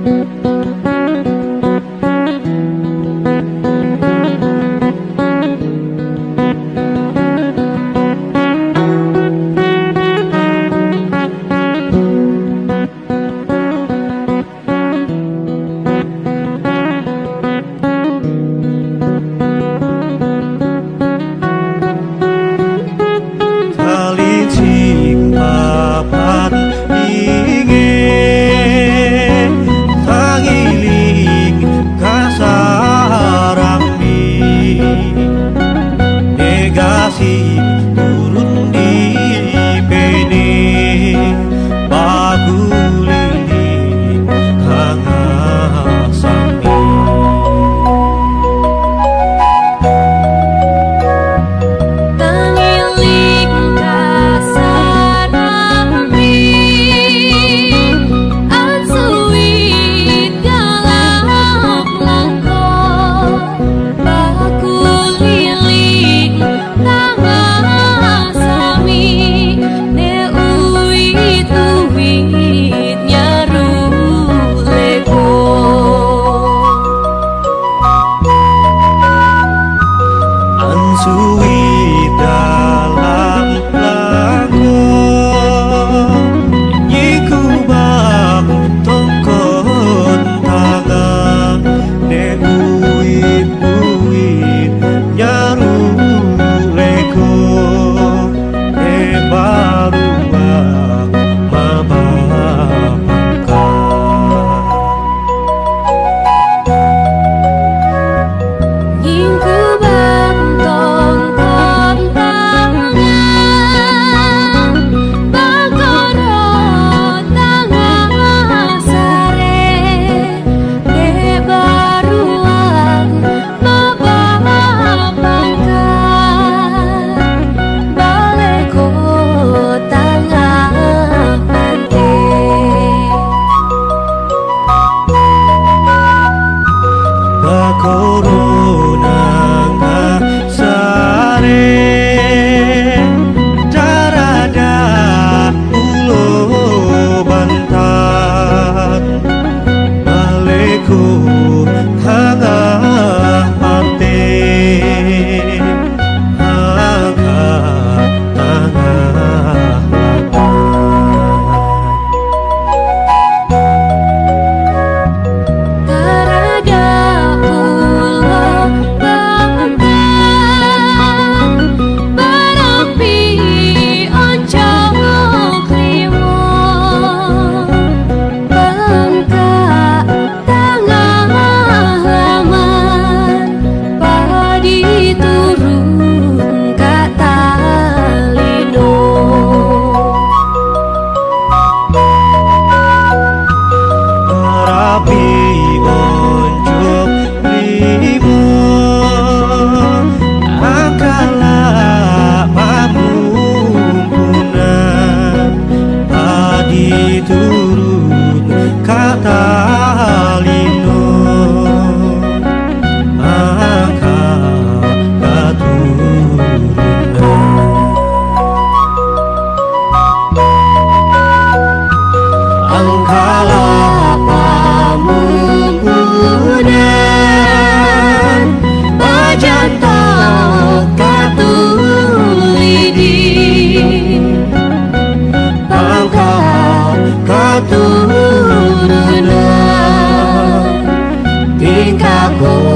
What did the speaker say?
turun di pene bagu liling hangat sami tangiling kasarami ansuit galap langkong bagu liling Ansui dalam langkong nyiku bang tongkon tangan ne uit nyaru leko ne baru bang mabapaka nyingku bang tongkon tangan bakoro tangan sare de baruan mabapaka baleko tangan pante bakoro turun kata lino maka katurunan angkalah pamumpunan bajantak katulidin katurunan tingkahku